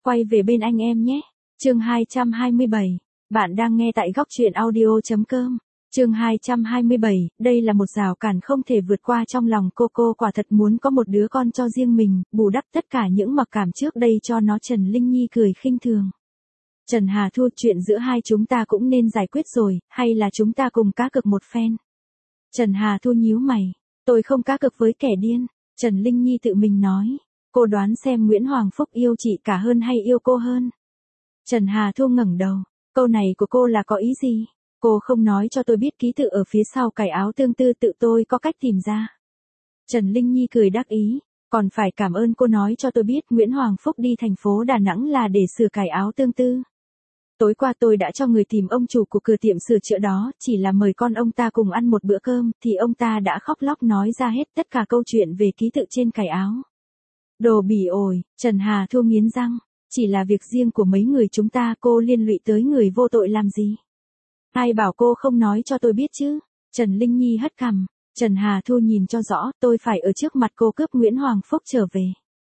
Quay về bên anh em nhé. Chương 227. Bạn đang nghe tại góc truyện audio.com. Chương 227, đây là một rào cản không thể vượt qua trong lòng cô quả thật muốn có một đứa con cho riêng mình, bù đắp tất cả những mặc cảm trước đây cho nó. Trần Linh Nhi cười khinh thường. Trần Hà Thu, chuyện giữa hai chúng ta cũng nên giải quyết rồi, hay là chúng ta cùng cá cược một phen? Trần Hà Thu nhíu mày. Tôi không cá cược với kẻ điên. Trần Linh Nhi tự mình nói. Cô đoán xem Nguyễn Hoàng Phúc yêu chị cả hơn hay yêu cô hơn? Trần Hà Thu ngẩng đầu. Câu này của cô là có ý gì? Cô không nói cho tôi biết ký tự ở phía sau cài áo tương tư, tự tôi có cách tìm ra. Trần Linh Nhi cười đắc ý. Còn phải cảm ơn cô nói cho tôi biết Nguyễn Hoàng Phúc đi thành phố Đà Nẵng là để sửa cài áo tương tư. Tối qua tôi đã cho người tìm ông chủ của cửa tiệm sửa chữa đó, chỉ là mời con ông ta cùng ăn một bữa cơm, thì ông ta đã khóc lóc nói ra hết tất cả câu chuyện về ký tự trên cài áo. Đồ bỉ ổi, Trần Hà Thu nghiến răng. Chỉ là việc riêng của mấy người chúng ta, cô liên lụy tới người vô tội làm gì? Ai bảo cô không nói cho tôi biết chứ? Trần Linh Nhi hất cằm. Trần Hà Thu nhìn cho rõ, tôi phải ở trước mặt cô cướp Nguyễn Hoàng Phúc trở về.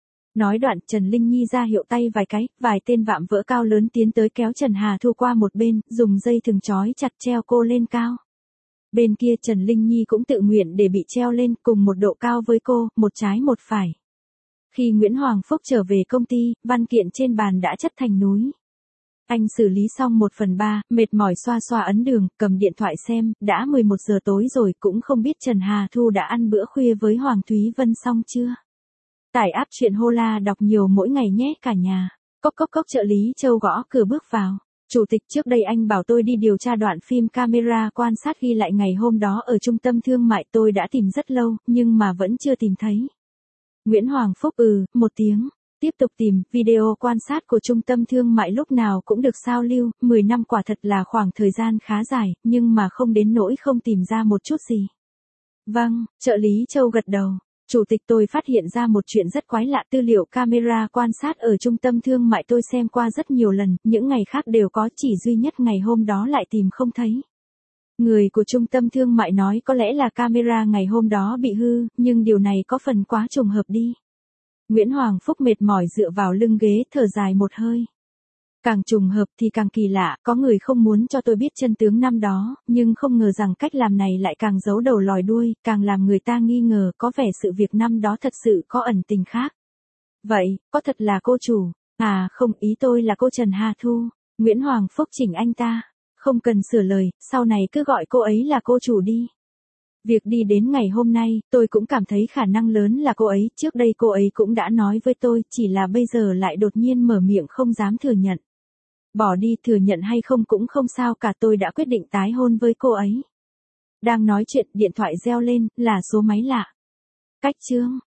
Nói đoạn, Trần Linh Nhi ra hiệu tay vài cái, vài tên vạm vỡ cao lớn tiến tới kéo Trần Hà Thu qua một bên, dùng dây thừng trói chặt treo cô lên cao. Bên kia Trần Linh Nhi cũng tự nguyện để bị treo lên cùng một độ cao với cô, một trái một phải. Khi Nguyễn Hoàng Phúc trở về công ty, văn kiện trên bàn đã chất thành núi. Anh xử lý xong 1/3, mệt mỏi xoa xoa ấn đường, cầm điện thoại xem, đã 11 giờ tối rồi, cũng không biết Trần Hà Thu đã ăn bữa khuya với Hoàng Thúy Vân xong chưa. Tải app truyện Hola đọc nhiều mỗi ngày nhé cả nhà. Cốc cốc cốc, trợ lý Châu gõ cửa bước vào. Chủ tịch, trước đây anh bảo tôi đi điều tra đoạn phim camera quan sát ghi lại ngày hôm đó ở trung tâm thương mại, tôi đã tìm rất lâu, nhưng mà vẫn chưa tìm thấy. Nguyễn Hoàng Phúc một tiếng. Tiếp tục tìm, video quan sát của trung tâm thương mại lúc nào cũng được sao lưu, 10 năm quả thật là khoảng thời gian khá dài, nhưng mà không đến nỗi không tìm ra một chút gì. Vâng, trợ lý Châu gật đầu. Chủ tịch, tôi phát hiện ra một chuyện rất quái lạ, tư liệu camera quan sát ở trung tâm thương mại tôi xem qua rất nhiều lần, những ngày khác đều có, chỉ duy nhất ngày hôm đó lại tìm không thấy. Người của trung tâm thương mại nói có lẽ là camera ngày hôm đó bị hư, nhưng điều này có phần quá trùng hợp đi. Nguyễn Hoàng Phúc mệt mỏi dựa vào lưng ghế, thở dài một hơi. Càng trùng hợp thì càng kỳ lạ, có người không muốn cho tôi biết chân tướng năm đó, nhưng không ngờ rằng cách làm này lại càng giấu đầu lòi đuôi, càng làm người ta nghi ngờ có vẻ sự việc năm đó thật sự có ẩn tình khác. Vậy, có thật là cô chủ? À không, ý tôi là cô Trần Hà Thu. Nguyễn Hoàng Phúc chỉnh anh ta. Không cần sửa lời, sau này cứ gọi cô ấy là cô chủ đi. Việc đi đến ngày hôm nay, tôi cũng cảm thấy khả năng lớn là cô ấy, trước đây cô ấy cũng đã nói với tôi, chỉ là bây giờ lại đột nhiên mở miệng không dám thừa nhận. Bỏ đi, thừa nhận hay không cũng không sao cả, tôi đã quyết định tái hôn với cô ấy. Đang nói chuyện, điện thoại reo lên, là số máy lạ. Cách chương.